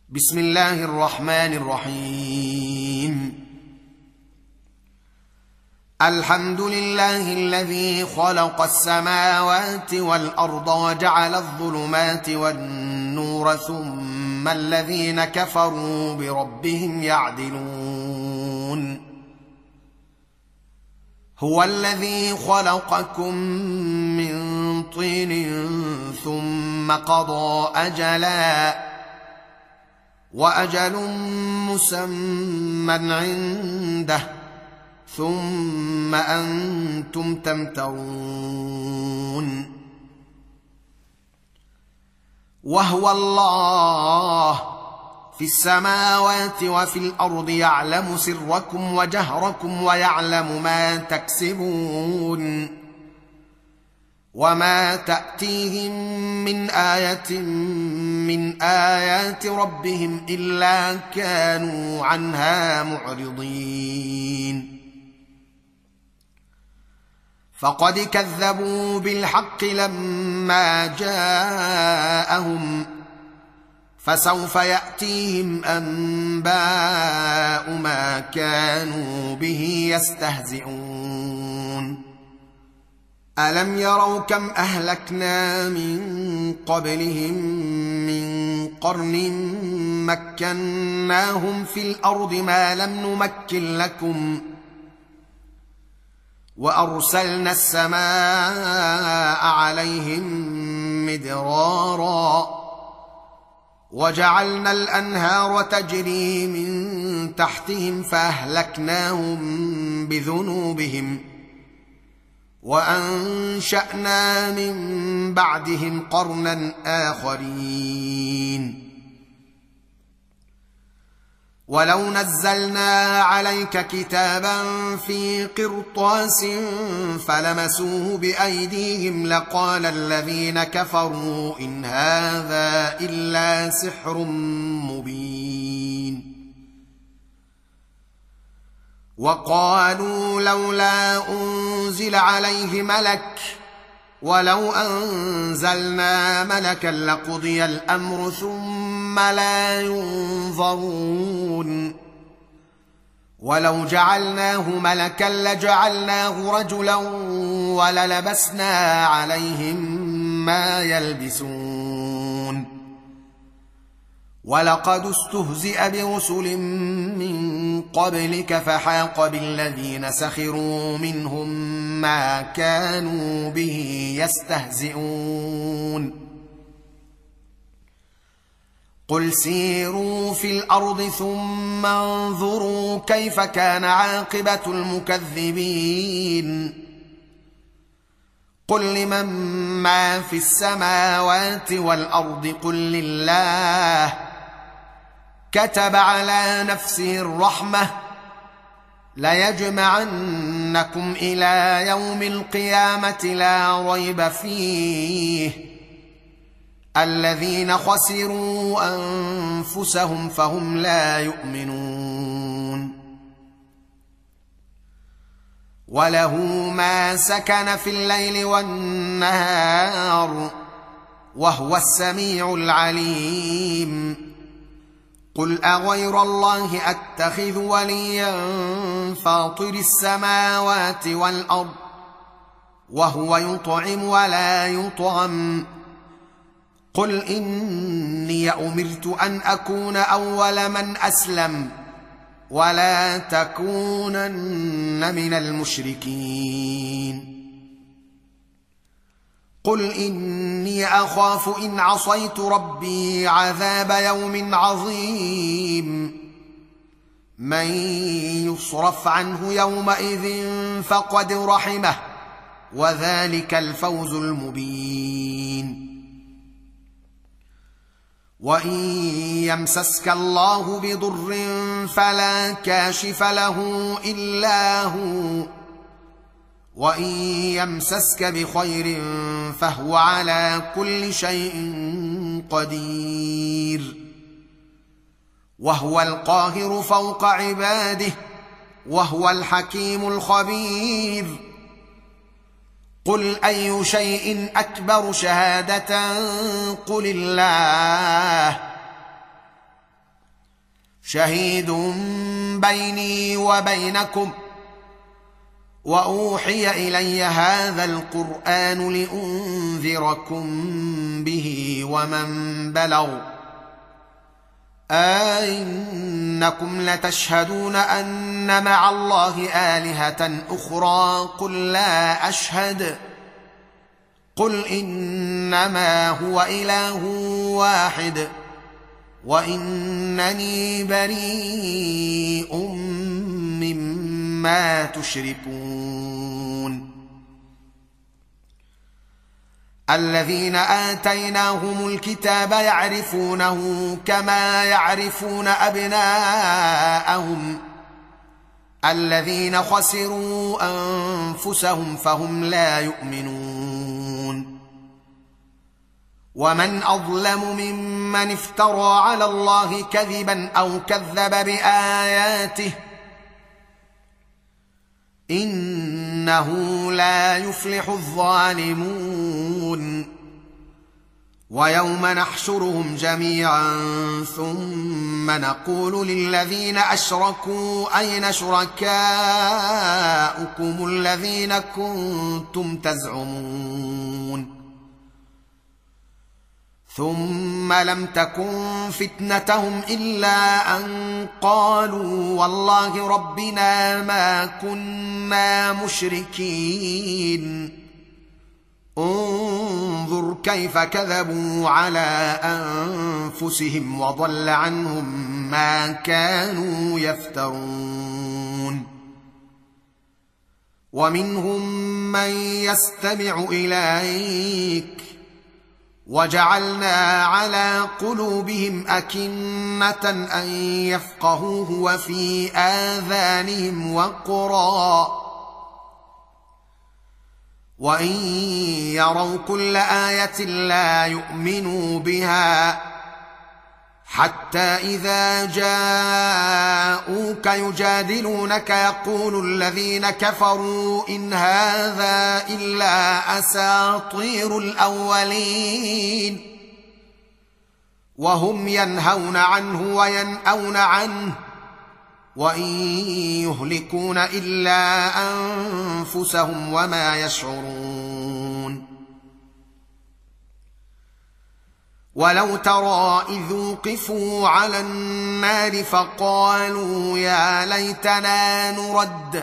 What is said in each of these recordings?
بسم الله الرحمن الرحيم. الحمد لله الذي خلق السماوات والأرض وجعل الظلمات والنور ثم الذين كفروا بربهم يعدلون. هو الذي خلقكم من طين ثم قضى أجلا وأجل مسمى عنده ثم أنتم تمترون. وهو الله في السماوات وفي الأرض يعلم سركم وجهركم ويعلم ما تكسبون. وما تأتيهم من آية من آيات ربهم إلا كانوا عنها معرضين. فقد كذبوا بالحق لما جاءهم فسوف يأتيهم أنباء ما كانوا به يستهزئون. ألم يروا كم أهلكنا من قبلهم من قرن مكناهم في الأرض ما لم نمكن لكم وأرسلنا السماء عليهم مدرارا وجعلنا الأنهار تجري من تحتهم فأهلكناهم بذنوبهم وأنشأنا من بعدهم قرنا آخرين. ولو نزلنا عليك كتابا في قرطاس فلمسوه بأيديهم لقال الذين كفروا إن هذا إلا سحر مبين. وقالوا لولا أنزل عليه ملك ولو أنزلنا ملكا لقضي الأمر ثم لا ينظرون. ولو جعلناه ملكا لجعلناه رجلا وللبسنا عليهم ما يلبسون. ولقد استهزئ برسل من قبلك فحاق بالذين سخروا منهم ما كانوا به يستهزئون. قل سيروا في الأرض ثم انظروا كيف كان عاقبة المكذبين. قل لمن ما في السماوات والأرض قل لله كتب على نفسه الرحمة ليجمعنكم إلى يوم القيامة لا ريب فيه الذين خسروا أنفسهم فهم لا يؤمنون. وله ما سكن في الليل والنهار وهو السميع العليم. قل أغير الله أتخذ وليا فاطر السماوات والأرض وهو يطعم ولا يطعم. قل إني أمرت أن أكون أول من أسلم ولا تكونن من المشركين. قل إني أخاف إن عصيت ربي عذاب يوم عظيم. من يصرف عنه يومئذ فقد رحمه وذلك الفوز المبين. وإن يمسسك الله بضر فلا كاشف له إلا هو وإن يمسسك بخير فهو على كل شيء قدير. وهو القاهر فوق عباده وهو الحكيم الخبير. قل أي شيء أكبر شهادة قل الله شهيد بيني وبينكم واوحي الي هذا القران لانذركم به ومن بلغ أئنكم لتشهدون ان مع الله آلهة أخرى قل لا أشهد قل إنما هو إله واحد وإنني بريء مما تشركون الذين آتيناهم الكتاب يعرفونه كما يعرفون أبناءهم الذين خسروا أنفسهم فهم لا يؤمنون ومن أظلم ممن افترى على الله كذبا أو كذب بآياته إنه لا يفلح الظالمون ويوم نحشرهم جميعا ثم نقول للذين أشركوا أين شركاؤكم الذين كنتم تزعمون ثم لم تكن فتنتهم إلا أن قالوا والله ربنا ما كنا مشركين انظر كيف كذبوا على أنفسهم وضل عنهم ما كانوا يفترون ومنهم من يستمع إليك وجعلنا على قلوبهم أكنة أن يفقهوه وفي آذانهم وقرا وإن يروا كل آية لا يؤمنوا بها حتى إذا جاءوك يجادلونك يقول الذين كفروا إن هذا إلا أساطير الأولين وهم ينهون عنه وينأون عنه وإن يهلكون إلا أنفسهم وما يشعرون ولو ترى إذ وقفوا على النار فقالوا يا ليتنا نرد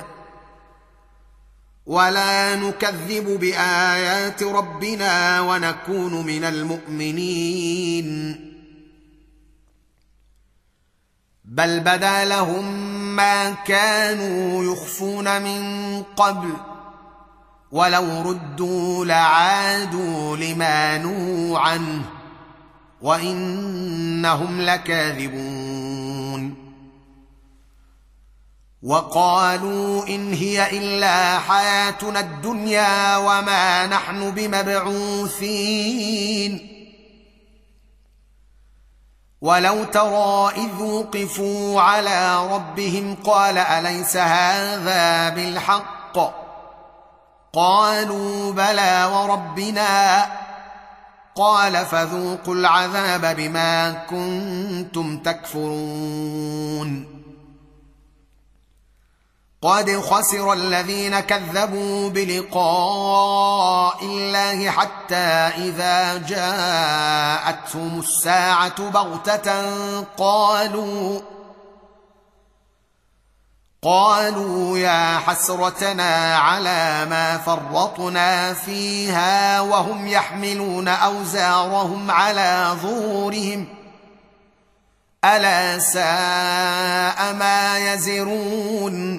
ولا نكذب بآيات ربنا ونكون من المؤمنين بل بدا لهم ما كانوا يخفون من قبل ولو ردوا لعادوا لما نهوا عنه وإنهم لكاذبون وقالوا إن هي إلا حياتنا الدنيا وما نحن بمبعوثين ولو ترى إذ وقفوا على ربهم قال أليس هذا بالحق قالوا بلى وربنا قال فذوقوا العذاب بما كنتم تكفرون قد خسر الذين كذبوا بلقاء الله حتى إذا جاءتهم الساعة بغتة قالوا يا حسرتنا على ما فرطنا فيها وهم يحملون أوزارهم على ظهورهم ألا ساء ما يزرون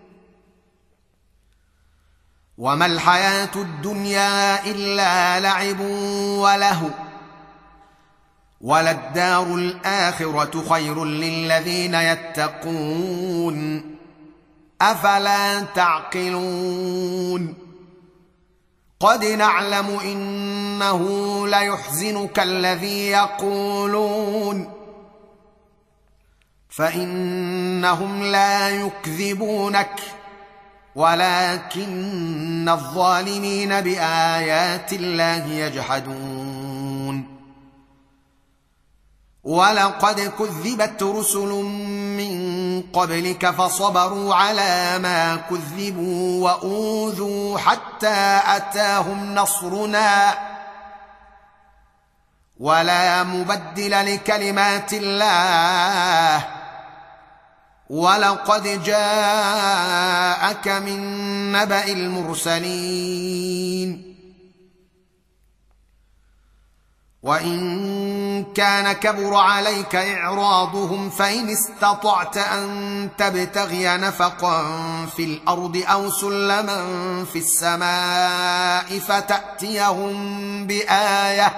وما الحياة الدنيا إلا لعب ولهو وللدار الآخرة خير للذين يتقون أفلا تعقلون قد نعلم إنه ليحزنك الذي يقولون فإنهم لا يكذبونك ولكن الظالمين بآيات الله يجحدون ولقد كذبت رسل من قبلك فصبروا على ما كذبوا واوذوا حتى اتاهم نصرنا ولا مبدل لكلمات الله ولقد جاءك من نبأ المرسلين وإن كان كبر عليك إعراضهم فإن استطعت أن تبتغي نفقا في الأرض أو سلما في السماء فتأتيهم بآية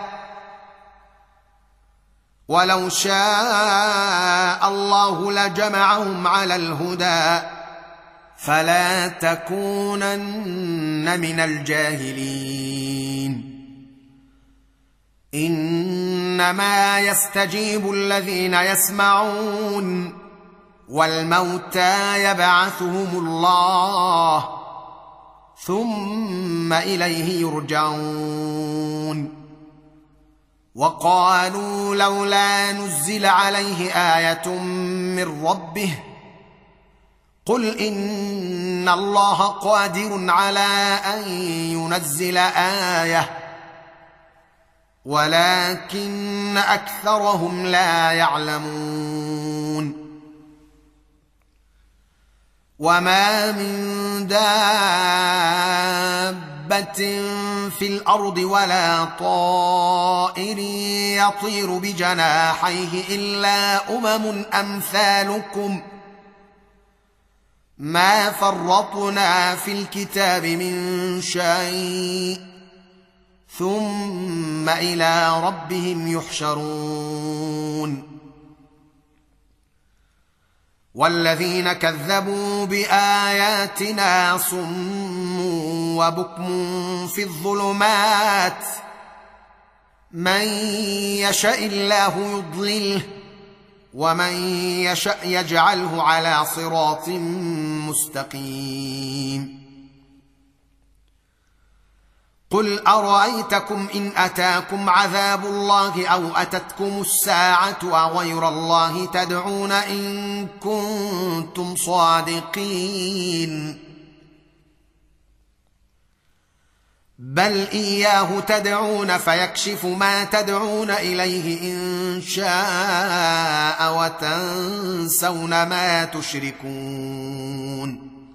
ولو شاء الله لجمعهم على الهدى فلا تكونن من الجاهلين إنما يستجيب الذين يسمعون والموتى يبعثهم الله ثم إليه يرجعون وقالوا لولا نزل عليه آية من ربه قل إن الله قادر على أن ينزل آية ولكن أكثرهم لا يعلمون وما من دابة في الأرض ولا طائر يطير بجناحيه إلا أمم أمثالكم ما فرطنا في الكتاب من شيء ثم إلى ربهم يحشرون والذين كذبوا بآياتنا صم وبكم في الظلمات من يشاء الله يضلله ومن يشاء يجعله على صراط مستقيم قل أرأيتكم إن أتاكم عذاب الله أو أتتكم الساعة أغير الله تدعون إن كنتم صادقين بل إياه تدعون فيكشف ما تدعون إليه إن شاء وتنسون ما تشركون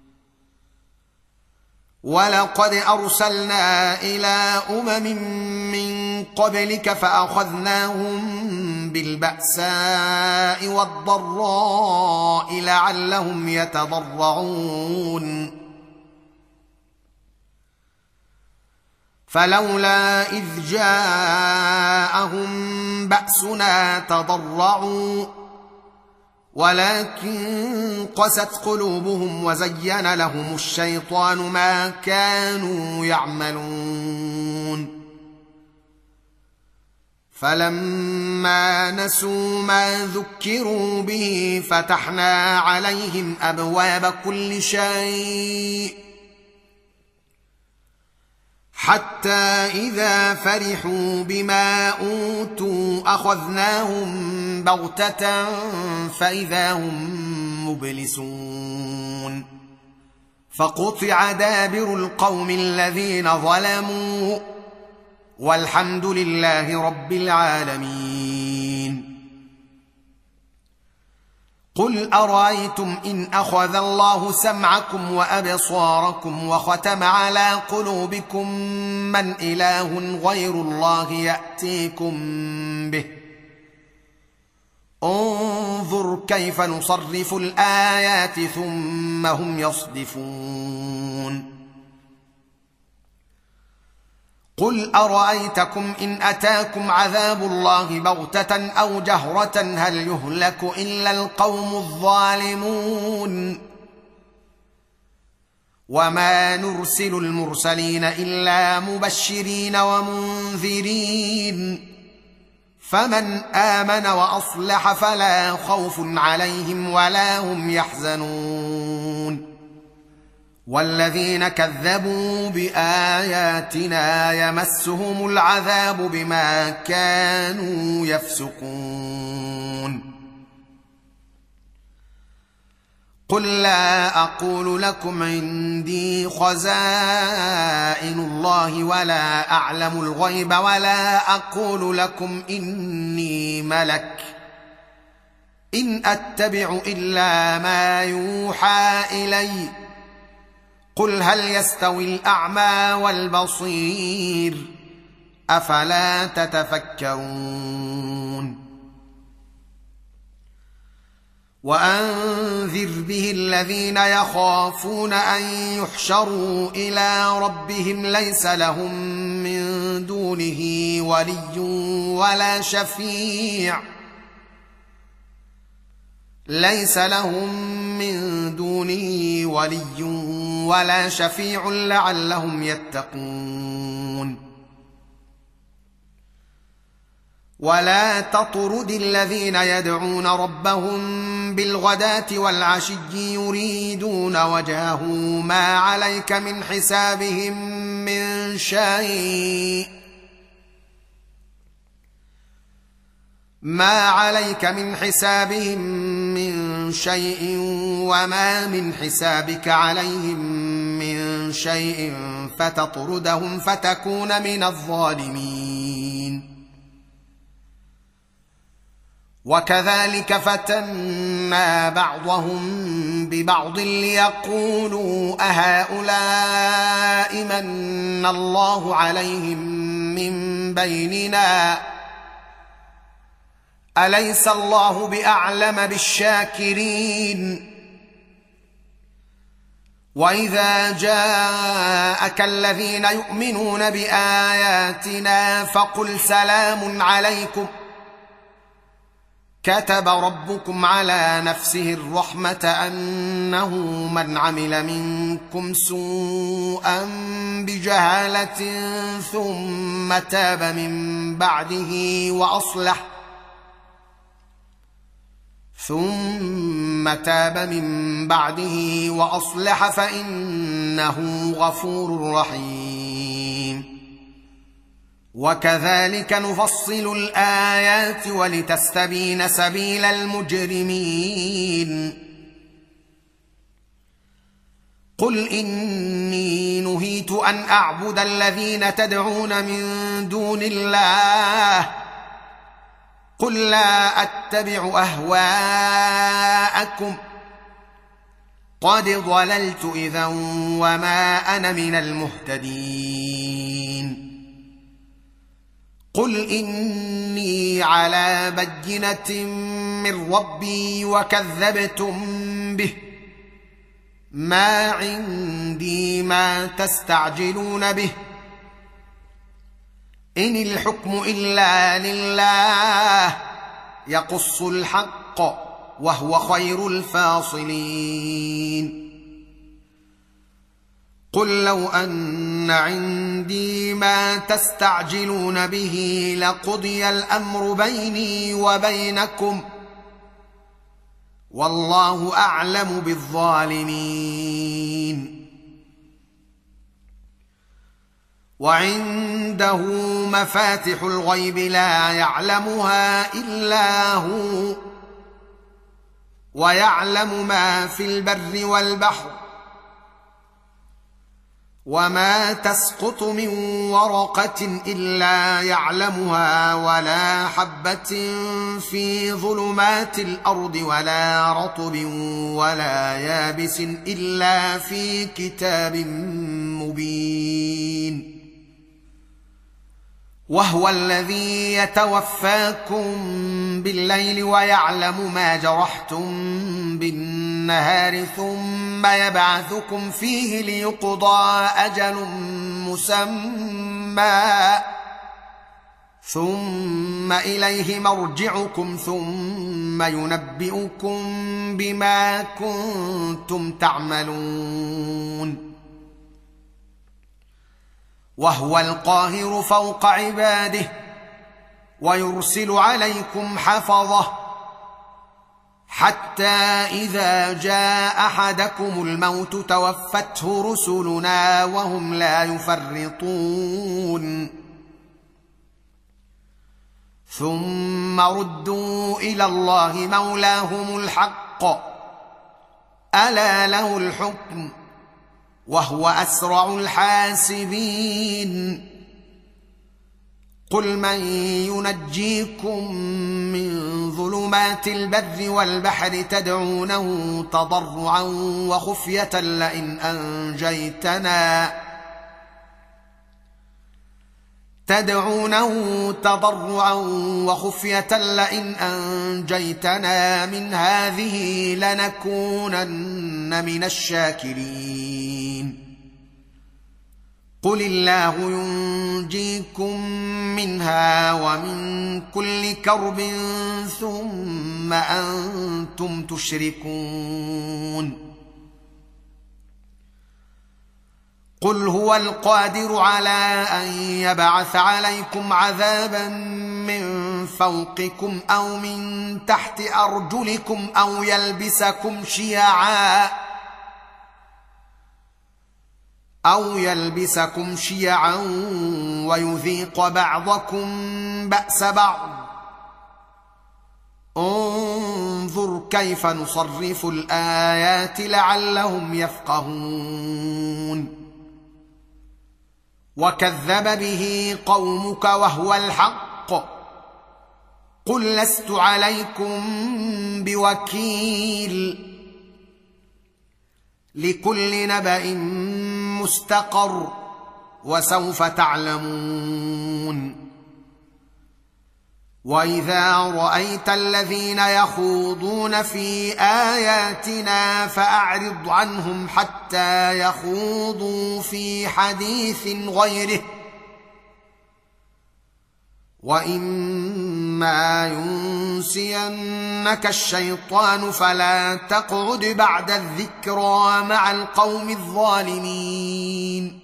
ولقد أرسلنا إلى من قبلك فأخذناهم بالبأساء والضراء لعلهم يتضرعون فلولا إذ جاءهم بأسنا تضرعوا ولكن قست قلوبهم وزين لهم الشيطان ما كانوا يعملون فلما نسوا ما ذكروا به فتحنا عليهم أبواب كل شيء حتى إذا فرحوا بما أوتوا أخذناهم بغتة فإذا هم مبلسون فقطع دابر القوم الذين ظلموا والحمد لله رب العالمين قل أرأيتم إن أخذ الله سمعكم وأبصاركم وختم على قلوبكم من إله غير الله يأتيكم به انظر كيف نصرف الآيات ثم هم يصدفون قل أرأيتكم إن أتاكم عذاب الله بغتة أو جهرة هل يهلك إلا القوم الظالمون وما نرسل المرسلين إلا مبشرين ومنذرين فمن آمن وأصلح فلا خوف عليهم ولا هم يحزنون والذين كذبوا باياتنا يمسهم العذاب بما كانوا يفسقون. قل لا اقول لكم عندي خزائن الله ولا اعلم الغيب ولا اقول لكم اني ملك ان اتبع الا ما يوحى الي قل هل يستوي الاعمى والبصير افلا تتفكرون. وانذر به الذين يخافون ان يحشروا الى ربهم ليس لهم من دونه ولي ولا شفيع لعلهم يتقون. ولا تطرد الذين يدعون ربهم بالغداة والعشي يريدون وجهه ما عليك من حسابهم من شيء وما من حسابك عليهم من شيء فتطردهم فتكون من الظالمين. وكذلك فتنا بعضهم ببعض ليقولوا أهؤلاء من الله عليهم من بيننا أليس الله بأعلم بالشاكرين. وإذا جاءك الذين يؤمنون بآياتنا فقل سلام عليكم كتب ربكم على نفسه الرحمة أنه من عمل منكم سوءا بجهالة ثم تاب من بعده وأصلح فإنه غفور رحيم. وكذلك نفصل الآيات ولتستبين سبيل المجرمين. قل إني نهيت أن أعبد الذين تدعون من دون الله قل لا أتبع أهواءكم قد ضللت إذا وما أنا من المهتدين. قل إني على بينة من ربي وكذبتم به ما عندي ما تستعجلون به إن الحكم إلا لله يقص الحق وهو خير الفاصلين. قل لو أن عندي ما تستعجلون به لقضي الأمر بيني وبينكم والله أعلم بالظالمين. وعنده مفاتح الغيب لا يعلمها إلا هو ويعلم ما في البر والبحر وما تسقط من ورقة إلا يعلمها ولا حبة في ظلمات الأرض ولا رطب ولا يابس إلا في كتاب مبين. وهو الذي يتوفاكم بالليل ويعلم ما جرحتم بالنهار ثم يبعثكم فيه ليقضى أجل مسمى ثم إليه مرجعكم ثم ينبئكم بما كنتم تعملون. وهو القاهر فوق عباده ويرسل عليكم حتى إذا جاء أحدكم الموت توفته رسلنا وهم لا يفرطون ثم ردوا إلى الله مولاهم الحق ألا له الحكم وهو أسرع الحاسبين قل من ينجيكم من ظلمات البر والبحر تدعونه تضرعا وخفية لئن أنجيتنا من هذه لنكونن من الشاكرين قل الله ينجيكم منها ومن كل كرب ثم أنتم تشركون قل هو القادر على أن يبعث عليكم عذابا من فوقكم أو من تحت أرجلكم أو يلبسكم شيعا ويذيق بعضكم بأس بعض انظر كيف نصرف الآيات لعلهم يفقهون وكذب به قومك وهو الحق قل لست عليكم بوكيل لكل نبأ مستقر وسوف تعلمون وإذا رأيت الذين يخوضون في آياتنا فأعرض عنهم حتى يخوضوا في حديث غيره وإما ينسينك الشيطان فلا تقعد بعد الذكرى مع القوم الظالمين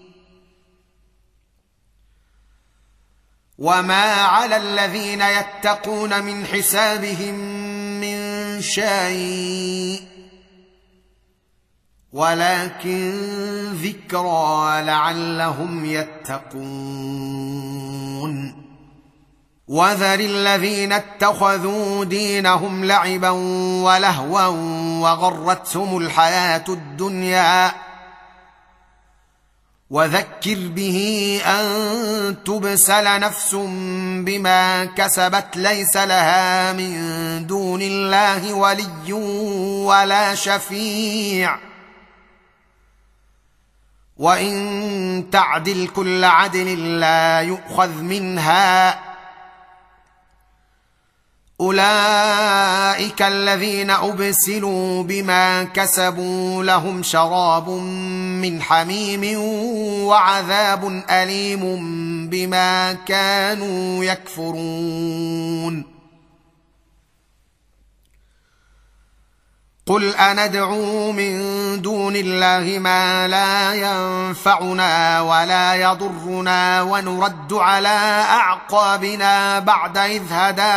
وما على الذين يتقون من حسابهم من شيء ولكن ذكرى لعلهم يتقون وذر الذين اتخذوا دينهم لعبا ولهوا وغرتهم الحياة الدنيا وذكر به أن تبسل نفس بما كسبت ليس لها من دون الله ولي ولا شفيع وإن تعدل كل عدل لا يؤخذ منها أولئك الذين أبسلوا بما كسبوا لهم شراب من حميم وعذاب أليم بما كانوا يكفرون قل أندعو من دون الله ما لا ينفعنا ولا يضرنا ونرد على أعقابنا بعد إذ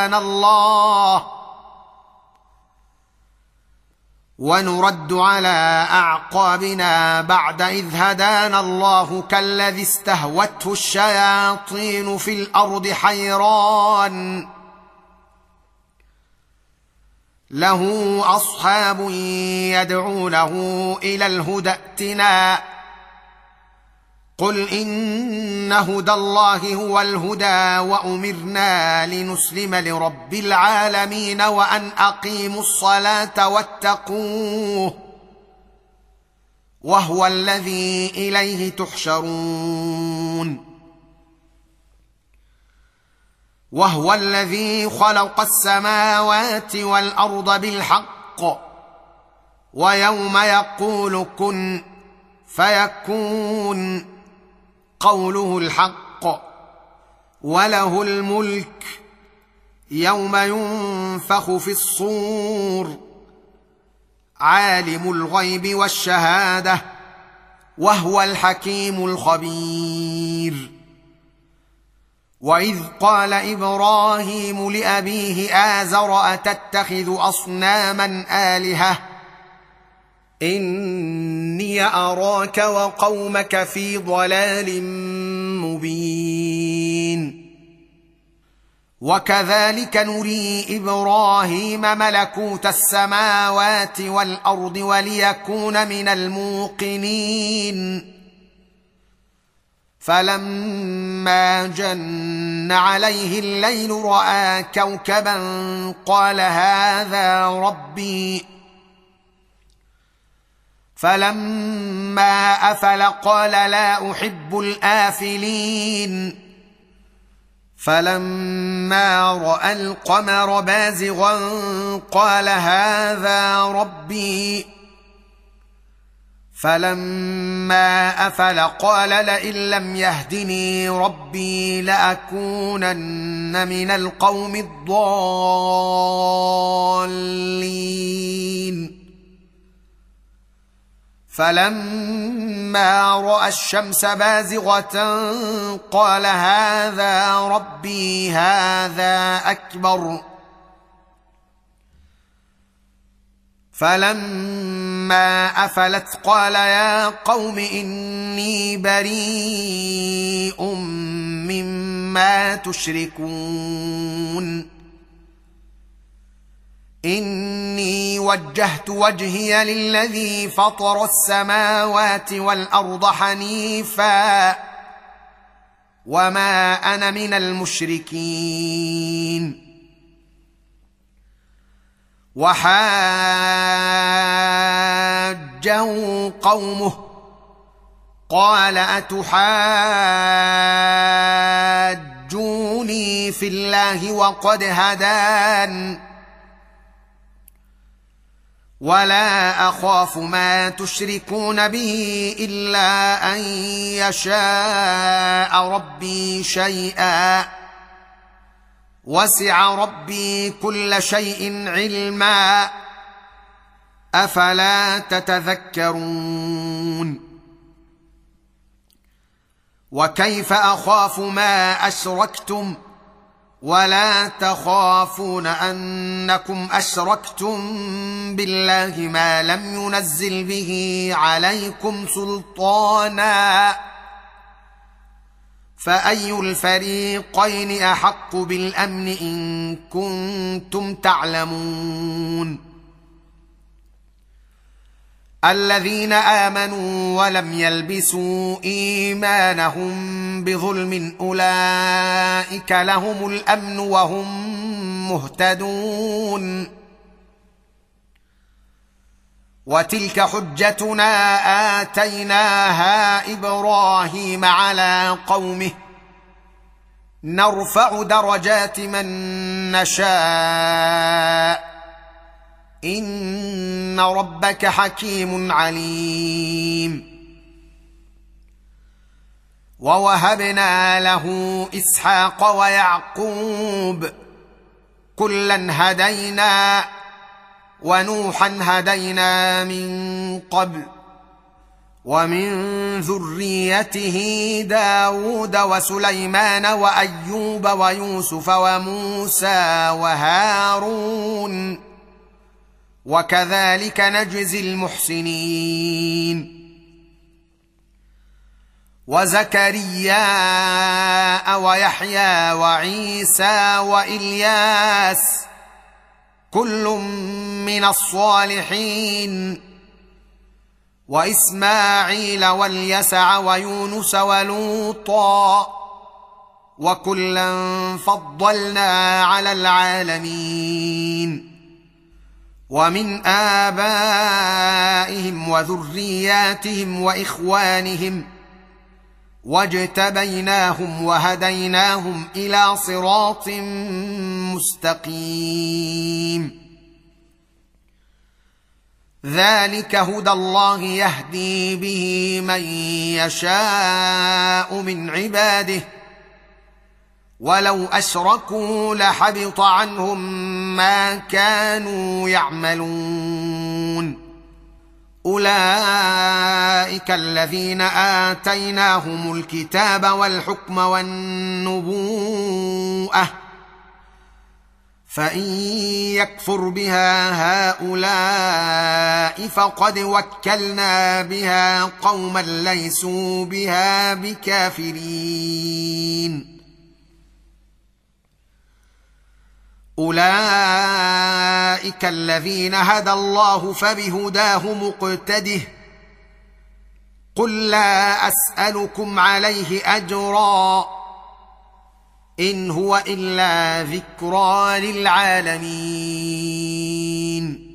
هدانا الله كالذي استهوته الشياطين في الأرض حيران له أصحاب يدعونه إلى الهدى ائتنا قل إن هدى الله هو الهدى وأمرنا لنسلم لرب العالمين وأن أقيموا الصلاة واتقوه وهو الذي إليه تحشرون وهو الذي خلق السماوات والأرض بالحق ويوم يقول كن فيكون قوله الحق وله الملك يوم ينفخ في الصور عالم الغيب والشهادة وهو الحكيم الخبير واذ قال ابراهيم لابيه آزر اتتخذ اصناما آلهة اني اراك وقومك في ضلال مبين وكذلك نري ابراهيم ملكوت السماوات والارض وليكون من الموقنين فلما جن عليه الليل راى كوكبا قال هذا ربي فلما افل قال لا احب الافلين فلما راى القمر بازغا قال هذا ربي فلما افل قال لئن لم يهدني ربي لاكونن من القوم الضالين فلما راى الشمس بازغه قال هذا ربي هذا اكبر فلما افلت قال يا قوم اني بريء مما تشركون اني وجهت وجهي للذي فطر السماوات والارض حنيفا وما انا من المشركين وحاجه قومه قال اتحاجوني في الله وقد هدان ولا اخاف ما تشركون به الا ان يشاء ربي شيئا وسع ربي كل شيء علما افلا تتذكرون وكيف اخاف ما اشركتم ولا تخافون انكم اشركتم بالله ما لم ينزل به عليكم سلطانا فاي الفريقين احق بالامن ان كنتم تعلمون الذين امنوا ولم يلبسوا ايمانهم بظلم اولئك لهم الامن وهم مهتدون وتلك حجتنا اتيناها ابراهيم على قومه نرفع درجات من نشاء ان ربك حكيم عليم ووهبنا له اسحاق ويعقوب كلا هدينا ونوحا هدينا من قبل ومن ذريته داود وسليمان وايوب ويوسف وموسى وهارون وكذلك نجزي المحسنين وزكريا ويحيى وعيسى والياس كل من الصالحين واسماعيل واليسع ويونس ولوطا وكلا فضلنا على العالمين ومن آبائهم وذرياتهم وإخوانهم واجتبيناهم وهديناهم إلى صراط مستقيم ذلك هدى الله يهدي به من يشاء من عباده ولو اشركوا لحبط عنهم ما كانوا يعملون اولئك الذين اتيناهم الكتاب والحكم والنبوءه فان يكفر بها هؤلاء فقد وكلنا بها قوما ليسوا بها بكافرين اولئك الذين هدى الله فبهداه مقتده قل لا اسالكم عليه اجرا ان هو الا ذكرى للعالمين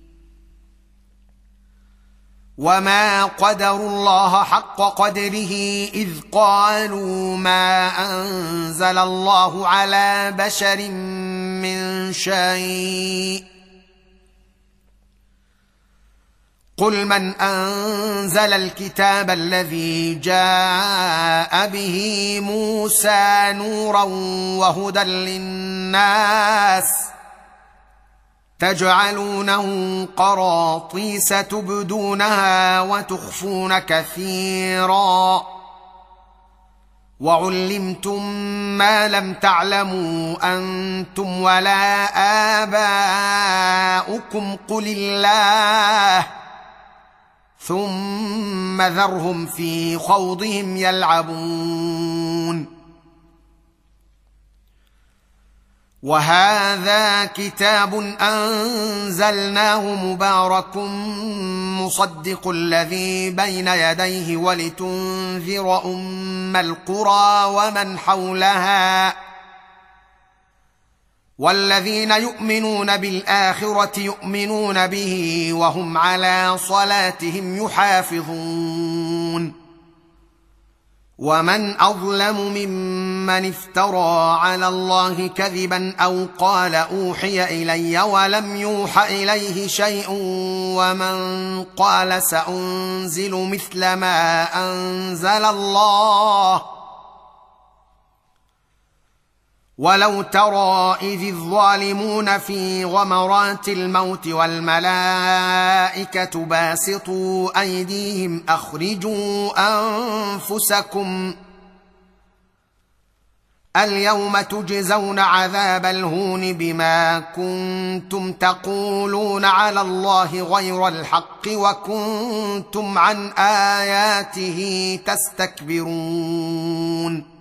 وما قدروا الله حق قدره اذ قالوا ما انزل الله على بشر من شيء قل من انزل الكتاب الذي جاء به موسى نورا وهدى للناس تجعلونه قراطيس تبدونها وتخفون كثيرا وعلمتم ما لم تعلموا انتم ولا آباؤكم قل الله ثم ذرهم في خوضهم يلعبون وهذا كتاب انزلناه مبارك مصدق الذي بين يديه ولتنذر القرى ومن حولها والذين يؤمنون بالاخره يؤمنون به وهم على صلاتهم يحافظون ومن اظلم ممن افترى على الله كذبا او قال اوحي الي ولم يوح اليه شيء ومن قال سانزل مثل ما انزل الله ولو ترى اذ الظالمون في غمرات الموت والملائكه باسطوا ايديهم اخرجوا انفسكم اليوم تجزون عذاب الهون بما كنتم تقولون على الله غير الحق وكنتم عن اياته تستكبرون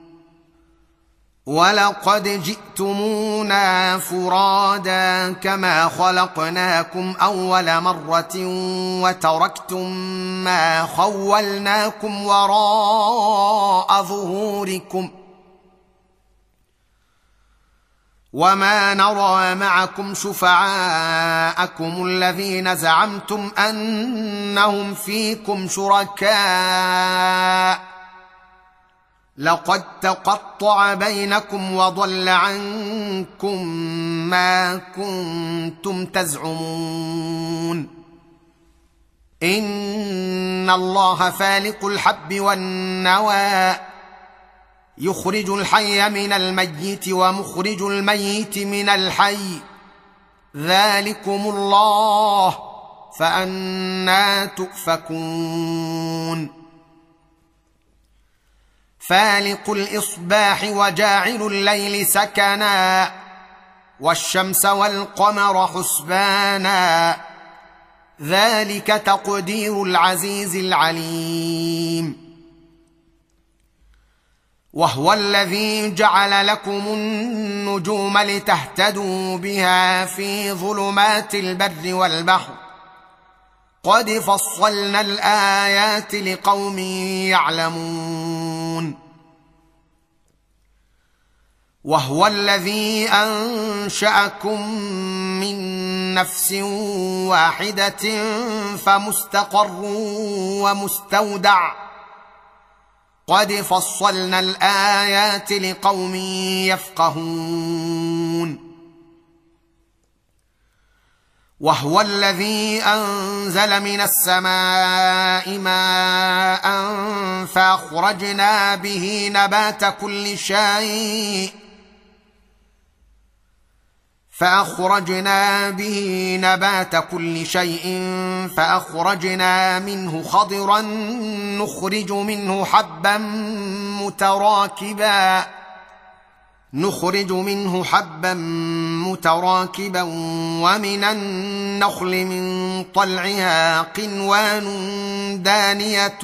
ولقد جئتمونا فرادا كما خلقناكم اول مره وتركتم ما خولناكم وراء ظهوركم وما نرى معكم شفعاءكم الذين زعمتم انهم فيكم شركاء لقد تقطع بينكم وضل عنكم ما كنتم تزعمون ان الله فالق الحب والنوى يخرج الحي من الميت ومخرج الميت من الحي ذلكم الله فأنى تؤفكون فالق الإصباح وجاعل الليل سكنا والشمس والقمر حسبانا ذلك تقدير العزيز العليم وهو الذي جعل لكم النجوم لتهتدوا بها في ظلمات البر والبحر قد فصلنا الآيات لقوم يعلمون وهو الذي أنشأكم من نفس واحدة فمستقر ومستودع قد فصلنا الآيات لقوم يفقهون وهو الذي أنزل من السماء ماء فأخرجنا به نبات كل شيء فأخرجنا به نبات كل شيء فأخرجنا منه خضرا نخرج منه حبا متراكبا ومن النخل من طلعها قنوان دانية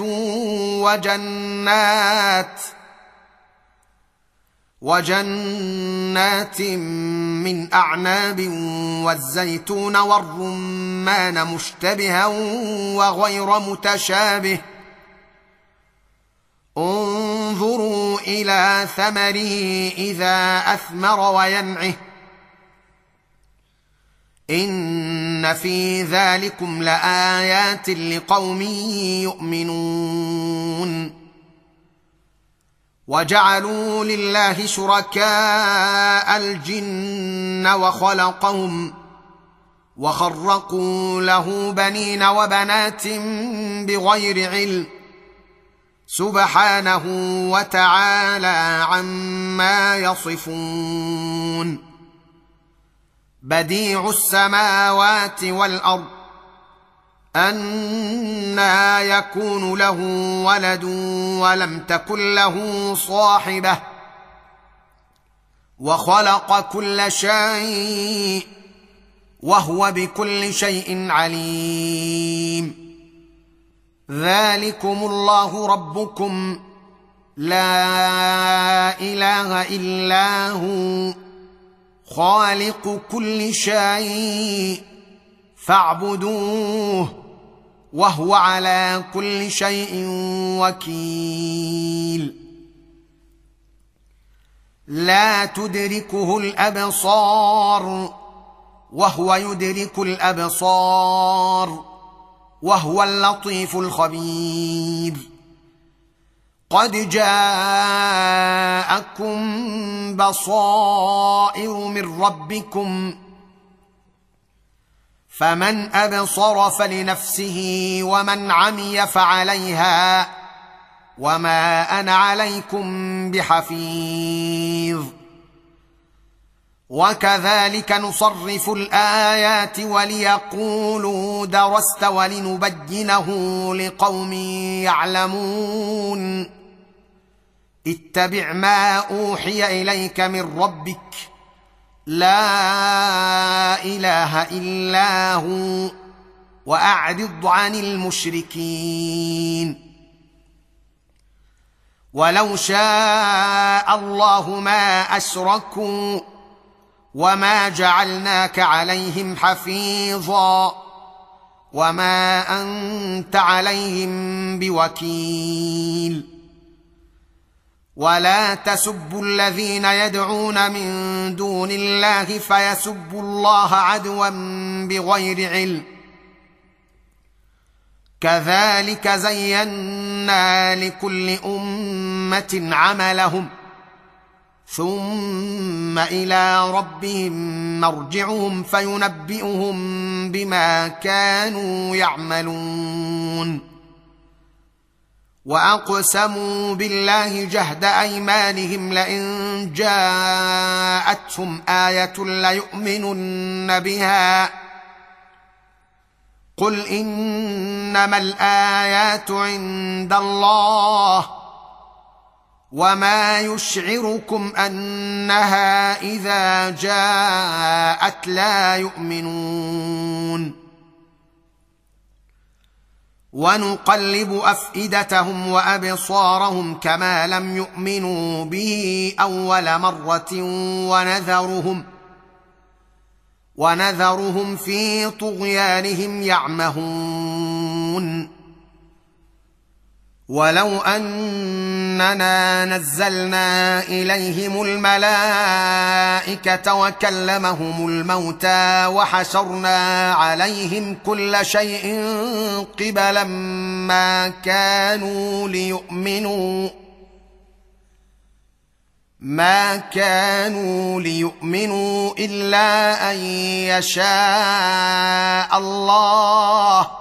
وجنات من أعناب والزيتون والرمان مشتبها وغير متشابه انظروا إلى ثمره إذا أثمر وينعه إن في ذلكم لآيات لقوم يؤمنون وجعلوا لله شركاء الجن وخلقهم وخرقوا له بنين وبنات بغير علم سبحانه وتعالى عما يصفون بديع السماوات والأرض أنى يكون له ولد ولم تكن له صاحبة وخلق كل شيء وهو بكل شيء عليم ذلكم الله ربكم لا إله إلا هو خالق كل شيء فاعبدوه وهو على كل شيء وكيل لا تدركه الأبصار وهو يدرك الأبصار وهو اللطيف الخبير قد جاءكم بصائر من ربكم فمن أبصر فلنفسه ومن عمي فعليها وما أنا عليكم بحفيظ وكذلك نصرف الآيات وليقولوا درست ولنبينه لقوم يعلمون اتبع ما أوحي إليك من ربك لا إله إلا هو وأعرض عن المشركين ولو شاء الله ما أشركوا وما جعلناك عليهم حفيظا وما أنت عليهم بوكيل ولا تسبوا الذين يدعون من دون الله فيسبوا الله عدوا بغير علم كذلك زينا لكل أمة عملهم ثم إلى ربهم مرجعهم فينبئهم بما كانوا يعملون وأقسموا بالله جهد أيمانهم لئن جاءتهم آية ليؤمنن بها قل إنما الآيات عند الله وما يشعركم أنها إذا جاءت لا يؤمنون ونقلب أفئدتهم وأبصارهم كما لم يؤمنوا به أول مرة ونذرهم في طغيانهم يعمهون ولو أننا نزلنا إليهم الملائكة وكلمهم الموتى وحشرنا عليهم كل شيء قبلا ما كانوا ليؤمنوا إلا أن يشاء الله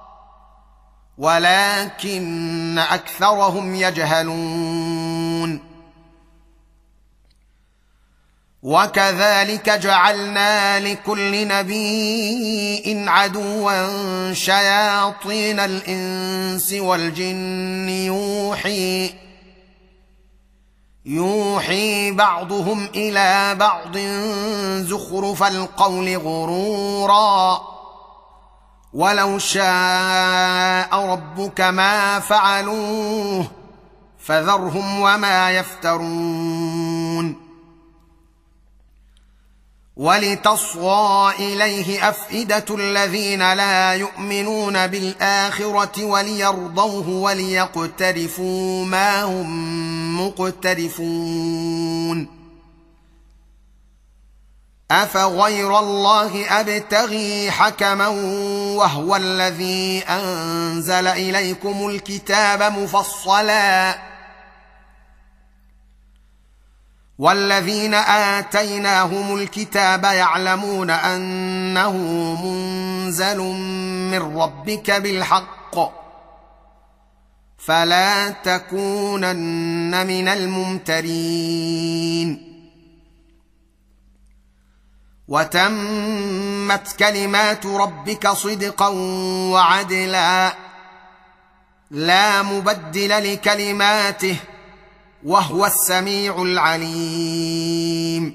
ولكن أكثرهم يجهلون وكذلك جعلنا لكل نبي عدوا شياطين الانس والجن يوحي بعضهم الى بعض زخرف القول غرورا ولو شاء ربك ما فعلوه فذرهم وما يفترون ولتصغى اليه افئده الذين لا يؤمنون بالاخره وليرضوه وليقترفوا ما هم مقترفون افغير الله ابتغي حكما وهو الذي انزل اليكم الكتاب مفصلا والذين آتيناهم الكتاب يعلمون أنه منزل من ربك بالحق فلا تكونن من الممترين وتمت كلمات ربك صدقا وعدلا لا مبدل لكلماته وهو السميع العليم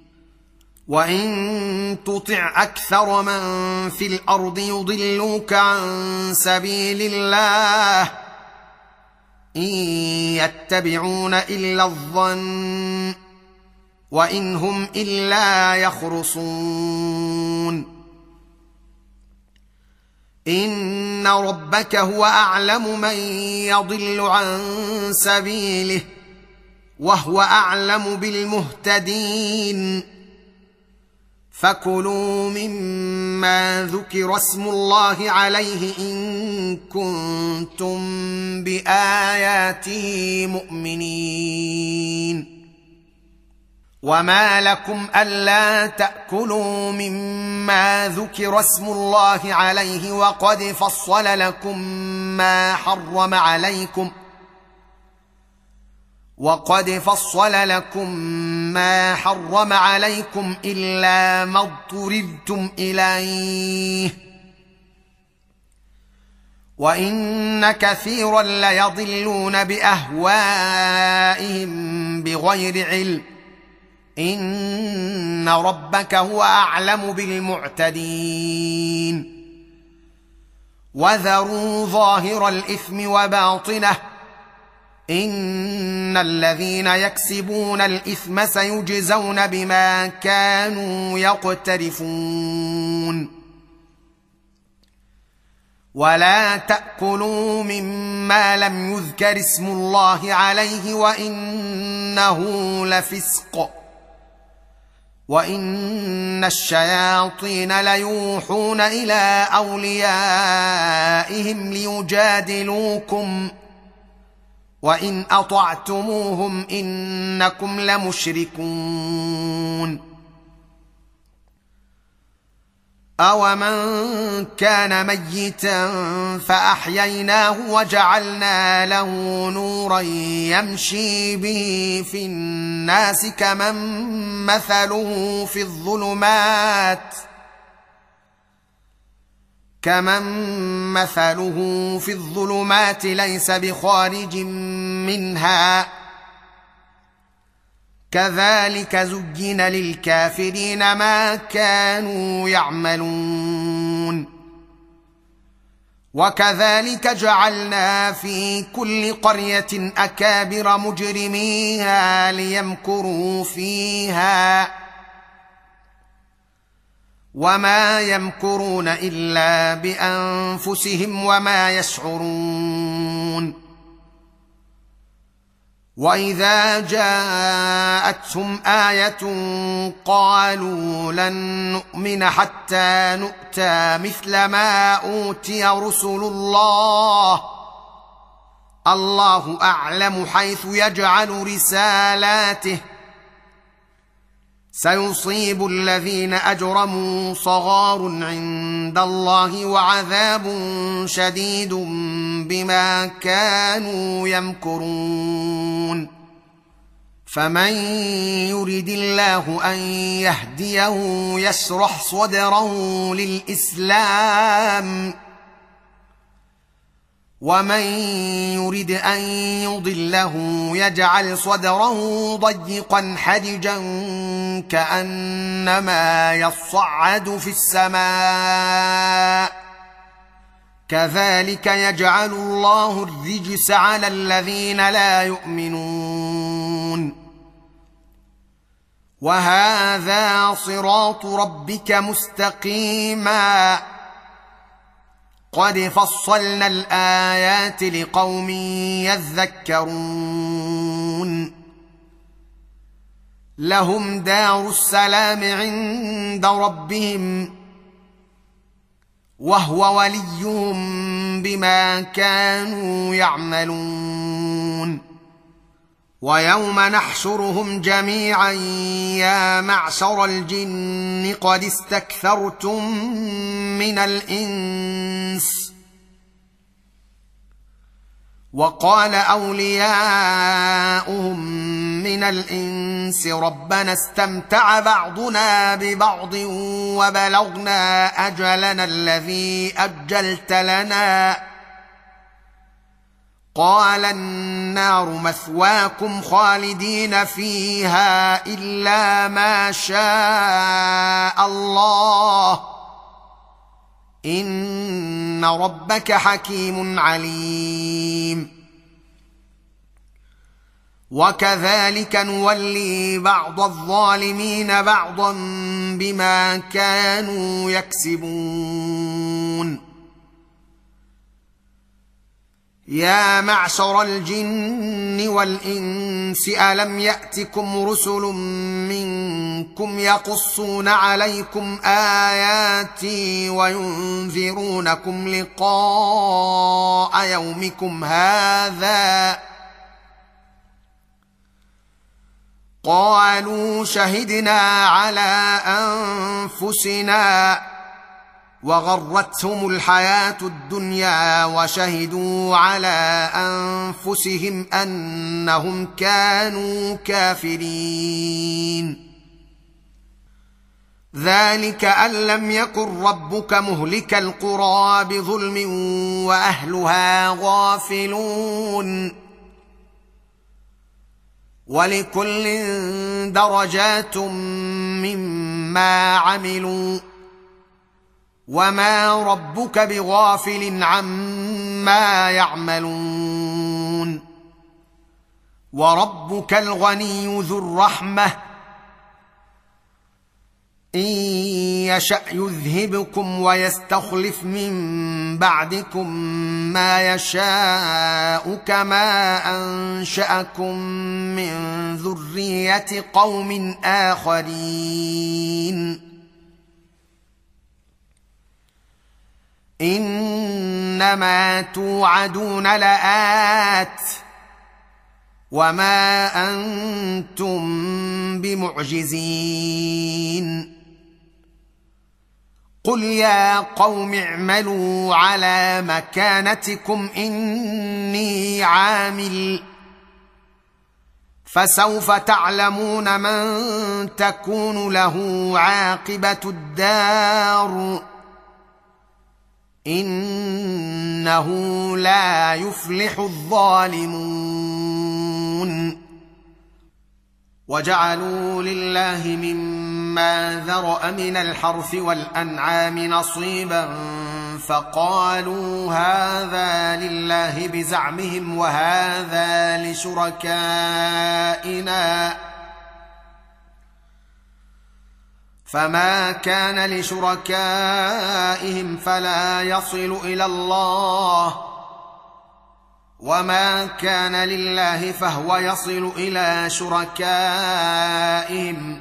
وان تطع اكثر من في الارض يضلوك عن سبيل الله ان يتبعون الا الظن وان هم الا يخرصون ان ربك هو اعلم من يضل عن سبيله وهو اعلم بالمهتدين فكلوا مما ذكر اسم الله عليه ان كنتم باياته مؤمنين وما لكم الا تاكلوا مما ذكر اسم الله عليه وقد فصل لكم ما حرم عليكم إلا ما اضطررتم إليه وإن كثيرا ليضلون بأهوائهم بغير علم إن ربك هو أعلم بالمعتدين وذروا ظاهر الإثم وباطنه ان الذين يكسبون الاثم سيجزون بما كانوا يقترفون ولا تاكلوا مما لم يذكر اسم الله عليه وانه لفسق وان الشياطين ليوحون الى اوليائهم ليجادلوكم وان اطعتموهم انكم لمشركون اومن كان ميتا فاحييناه وجعلنا له نورا يمشي به في الناس كمن مثله في الظلمات ليس بخارج منها كذلك زين للكافرين ما كانوا يعملون وكذلك جعلنا في كل قرية أكابر مجرميها ليمكروا فيها وما يمكرون إلا بأنفسهم وما يشعرون وإذا جاءتهم آية قالوا لن نؤمن حتى نؤتى مثل ما أوتي رسل الله أعلم حيث يجعل رسالاته سيصيب الذين أجرموا صغار عند الله وعذاب شديد بما كانوا يمكرون فمن يرد الله ان يهديه يشرح صدره للاسلام ومن يرد ان يضله يجعل صدره ضيقا حرجا كانما يصعد في السماء كذلك يجعل الله الرجس على الذين لا يؤمنون وهذا صراط ربك مستقيما قد فصلنا الآيات لقوم يذكرون لهم دار السلام عند ربهم وهو وليهم بما كانوا يعملون ويوم نحشرهم جميعا يا معشر الجن قد استكثرتم من الإنس وقال أولياؤهم من الإنس ربنا استمتع بعضنا ببعض وبلغنا أجلنا الذي أجلت لنا قال النار مثواكم خالدين فيها إلا ما شاء الله إن ربك حكيم عليم وكذلك نولي بعض الظالمين بعضا بما كانوا يكسبون يا معشر الجن والإنس ألم يأتكم رسل منكم يقصون عليكم آياتي وينذرونكم لقاء يومكم هذا قالوا شهدنا على أنفسنا وغرتهم الحياة الدنيا وشهدوا على أنفسهم أنهم كانوا كافرين ذلك أن لم يكن ربك مهلك القرى بظلم وأهلها غافلون ولكل درجات مما عملوا وما ربك بغافل عما يعملون وربك الغني ذو الرحمة إن يشأ يذهبكم ويستخلف من بعدكم ما يشاء كما أنشأكم من ذرية قوم آخرين إنما توعدون لآت وما أنتم بمعجزين قل يا قوم اعملوا على مكانتكم إني عامل فسوف تعلمون من تكون له عاقبة الدار إنه لا يفلح الظالمون وجعلوا لله مما ذرأ من الحرث والأنعام نصيبا فقالوا هذا لله بزعمهم وهذا لشركائنا فما كان لشركائهم فلا يصل إلى الله وما كان لله فهو يصل إلى شركائهم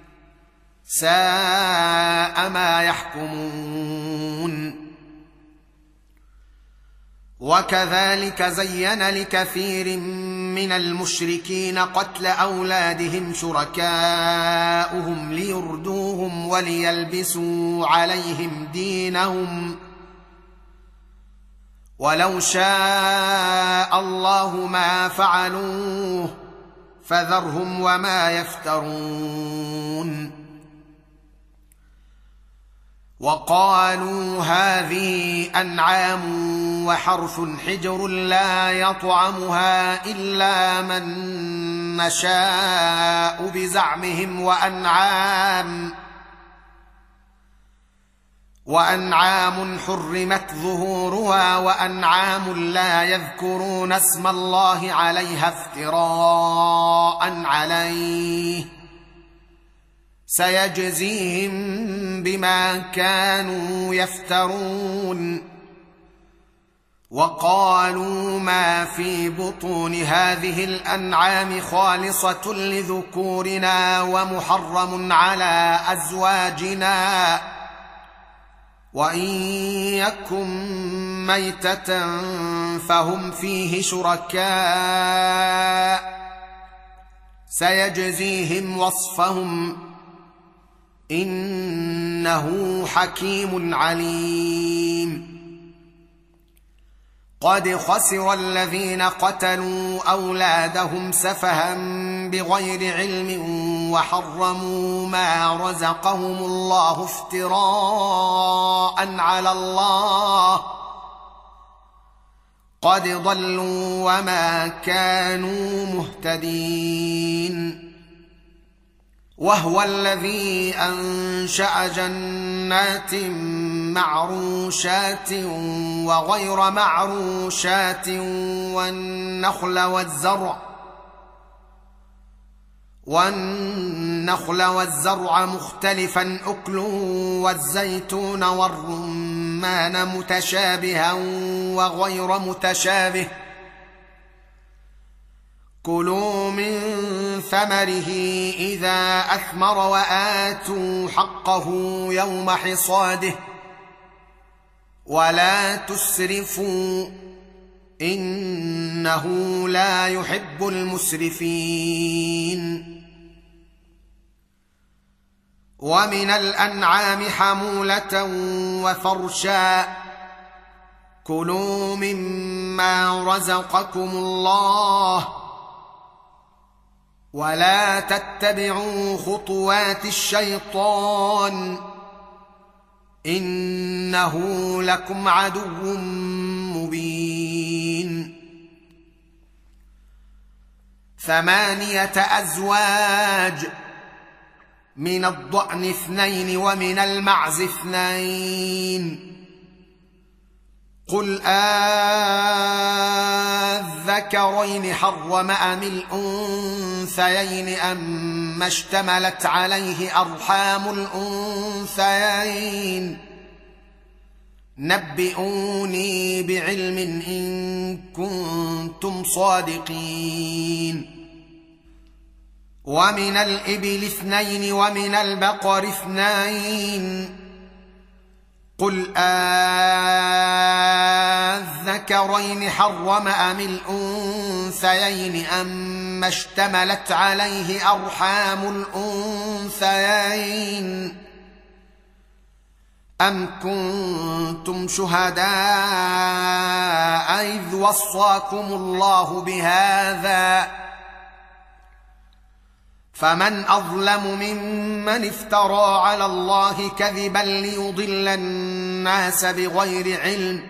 ساء ما يحكمون وكذلك زين لكثير من المشركين قتل أولادهم شركاؤهم ليردوهم وليلبسوا عليهم دينهم ولو شاء الله ما فعلوه فذرهم وما يفترون. وقالوا هذه أنعام وحرث حجر لا يطعمها إلا من نشاء بزعمهم، وأنعام حرمت ظهورها وأنعام لا يذكرون اسم الله عليها افتراء عليه سيجزيهم بما كانوا يفترون. وقالوا ما في بطون هذه الأنعام خالصة لذكورنا ومحرم على أزواجنا، وإن يكن ميتة فهم فيه شركاء سيجزيهم وصفهم إنه حكيم عليم. قد خسر الذين قتلوا أولادهم سفها بغير علم وحرموا ما رزقهم الله افتراء على الله، قد ضلوا وما كانوا مهتدين. وهو الذي أنشأ جنات معروشات وغير معروشات والنخل والزرع مختلفا أكله والزيتون والرمان متشابها وغير متشابه، كلوا من ثمره إذا أثمر وآتوا حقه يوم حصاده ولا تسرفوا إنه لا يحب المسرفين. ومن الأنعام حمولة وفرشا كلوا مما رزقكم الله ولا تتبعوا خطوات الشيطان إنه لكم عدو مبين. 8 أزواج، من الضأن 2 ومن المعز 2. قل أذكرين حرم أم الأنثيين أما اشتملت عليه أرحام الأنثيين نبئوني بعلم إن كنتم صادقين. ومن الإبل 2 ومن البقر 2. قل أذكرين حرم أم الأنثيين أما اشتملت عليه أرحام الأنثيين أم كنتم شهداء إذ وصاكم الله بهذا فمن أظلم ممن افترى على الله كذبا ليضل الناس بغير علم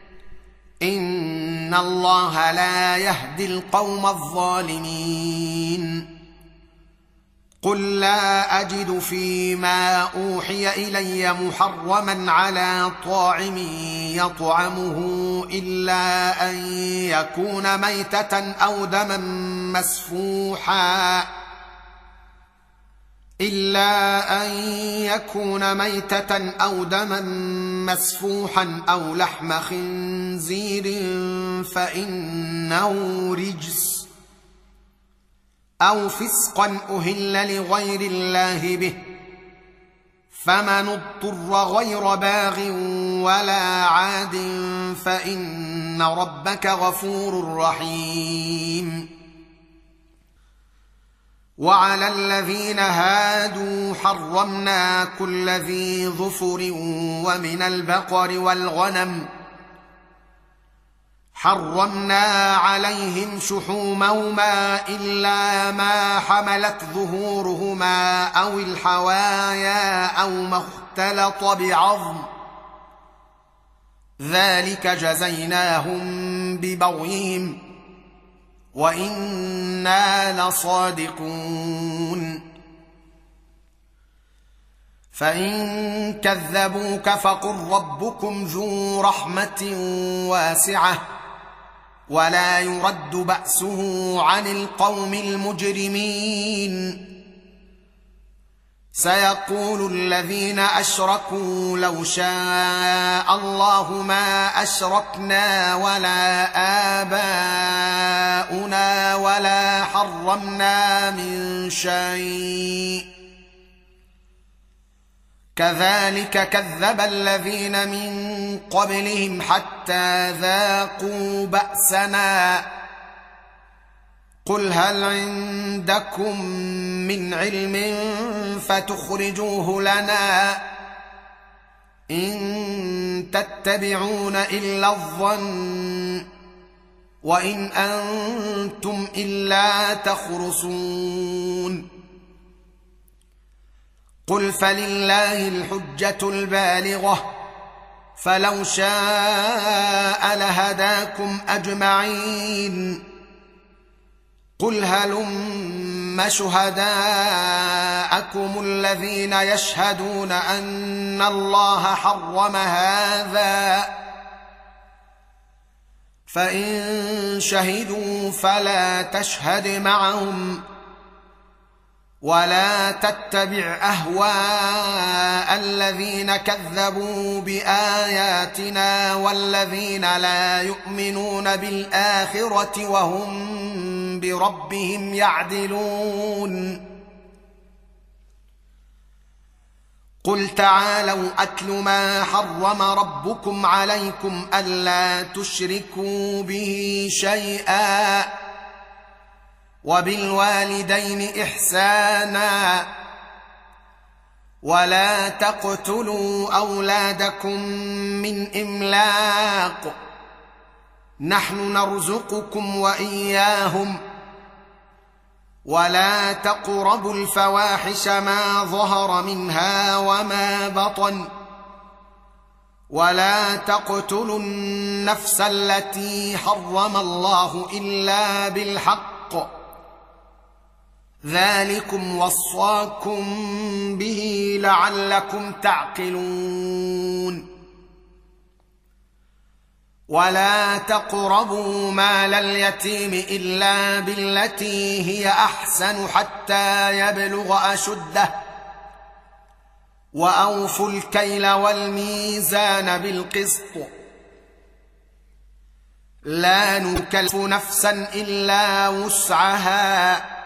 إن الله لا يهدي القوم الظالمين. قل لا أجد فيما أوحي إلي محرما على طاعم يطعمه إلا أن يكون ميتة أو دما مسفوحا أو لحم خنزير فإنه رجس أو فسقا أهل لغير الله به، فمن اضطر غير باغ ولا عاد فإن ربك غفور رحيم. وعلى الذين هادوا حرمنا كل ذي ظفر ومن البقر والغنم حرمنا عليهم شحومهما إلا ما حملت ظهورهما أو الحوايا أو ما اختلط بعظم ذلك جزيناهم ببغيهم وإنا لصادقون فإن كذبوك فقل ربكم ذو رحمة واسعة ولا يرد بأسه عن القوم المجرمين سيقول الذين أشركوا لو شاء الله ما أشركنا ولا آباؤنا ولا حرمنا من شيء كذلك كذب الذين من قبلهم حتى ذاقوا بأسنا قل هل عندكم من علم فتخرجوه لنا إن تتبعون إلا الظن وإن أنتم إلا تخرصون قل فلله الحجة البالغة فلو شاء لهداكم أجمعين قل هلم شهداءكم الذين يشهدون أن الله حرم هذا فإن شهدوا فلا تشهد معهم ولا تتبع أهواء الذين كذبوا بآياتنا والذين لا يؤمنون بالآخرة وهم بربهم يعدلون قل تعالوا أتل ما حرم ربكم عليكم ألا تشركوا به شيئا وبالوالدين إحسانا ولا تقتلوا أولادكم من إملاق نحن نرزقكم وإياهم ولا تقربوا الفواحش ما ظهر منها وما بطن ولا تقتلوا النفس التي حرم الله إلا بالحق ذلكم وصاكم به لعلكم تعقلون ولا تقربوا مال اليتيم إلا بالتي هي أحسن حتى يبلغ أشده وأوفوا الكيل والميزان بالقسط لا نكلف نفسا إلا وسعها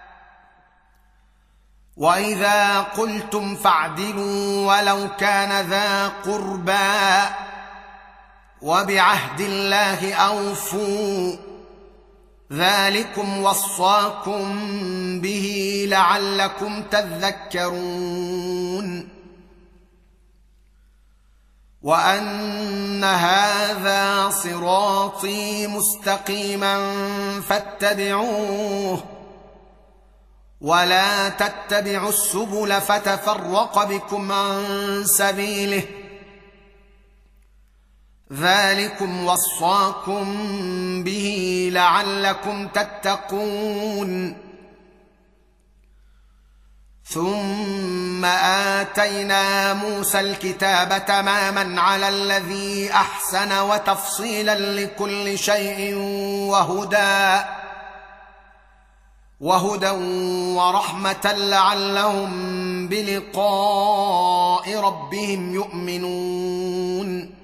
وإذا قلتم فاعدلوا ولو كان ذا قربى وبعهد الله أوفوا ذلكم وصاكم به لعلكم تذكرون وأن هذا صراطي مستقيما فاتبعوه ولا تتبعوا السبل فتفرق بكم عن سبيله ذلكم وصاكم به لعلكم تتقون ثم آتينا موسى الكتاب تماما على الذي أحسن وتفصيلا لكل شيء وهدى ورحمة لعلهم بلقاء ربهم يؤمنون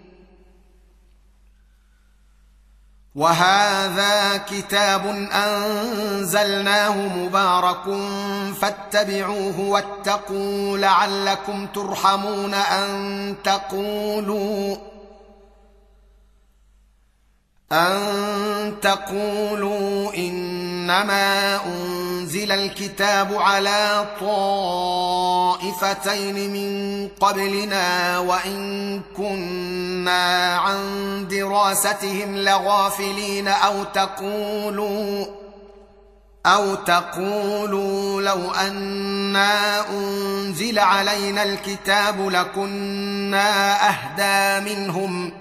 وهذا كتاب أنزلناه مبارك فاتبعوه واتقوا لعلكم ترحمون أن تقولوا إنما أنزل الكتاب على طائفتين من قبلنا وإن كنا عن دراستهم لغافلين أو تقولوا لو أنا أنزل علينا الكتاب لكنا أهدى منهم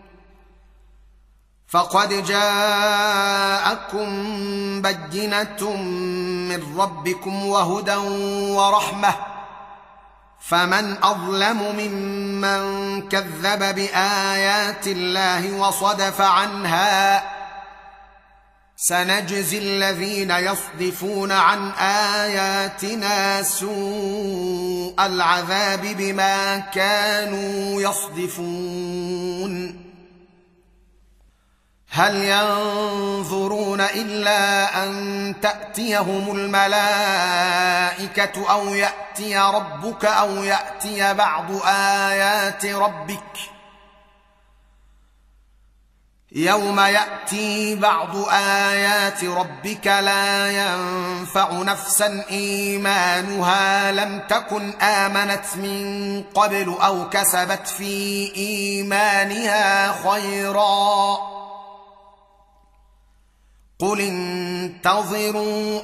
فقد جاءكم بينة من ربكم وهدى ورحمة فمن أظلم ممن كذب بآيات الله وصدف عنها سنجزي الذين يصدفون عن آياتنا سوء العذاب بما كانوا يصدفون هل ينظرون إلا أن تأتيهم الملائكة أو يأتي ربك أو يأتي بعض آيات ربك يوم يأتي بعض آيات ربك لا ينفع نفسا إيمانها لم تكن آمنت من قبل أو كسبت في إيمانها خيرا قل انتظروا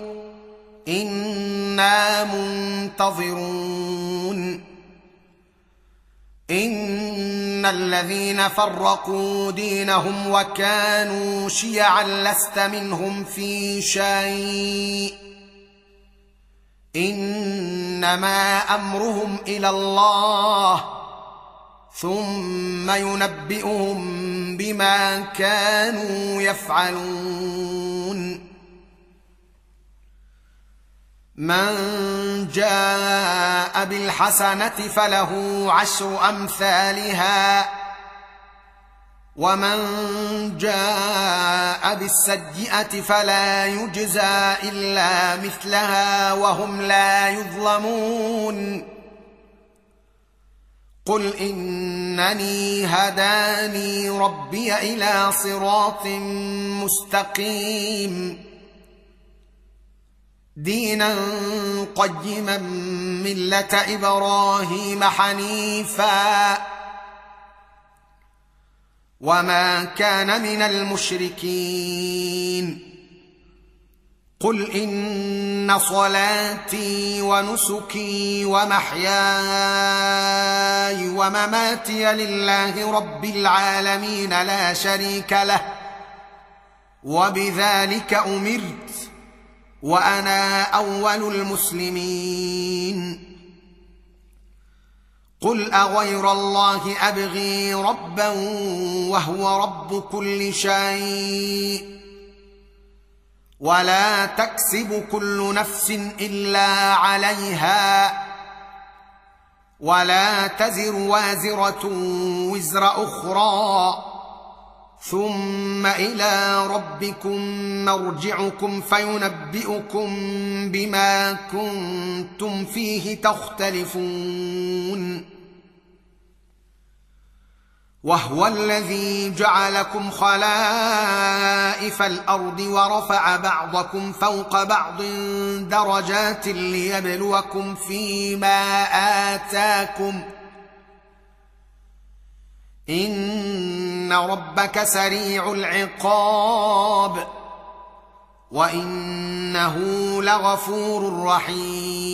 إنا منتظرون إن الذين فرقوا دينهم وكانوا شيعا لست منهم في شيء إنما أمرهم إلى الله ثم ينبئهم بما كانوا يفعلون من جاء بالحسنة فله 10 أمثالها ومن جاء بالسيئة فلا يجزى إلا مثلها وهم لا يظلمون قل إنني هداني ربي إلى صراط مستقيم دينا قيما ملة إبراهيم حنيفا وما كان من المشركين قل إن صلاتي ونسكي ومحياي ومماتي لله رب العالمين لا شريك له وبذلك أمرت وأنا أول المسلمين قل أغير الله أبغي ربا وهو رب كل شيء ولا تكسب كل نفس إلا عليها ولا تزر وازرة وزر أخرى ثم إلى ربكم مرجعكم فينبئكم بما كنتم فيه تختلفون وهو الذي جعلكم خلائف الأرض ورفع بعضكم فوق بعض درجات ليبلوكم فيما آتاكم إن ربك سريع العقاب وإنه لغفور رحيم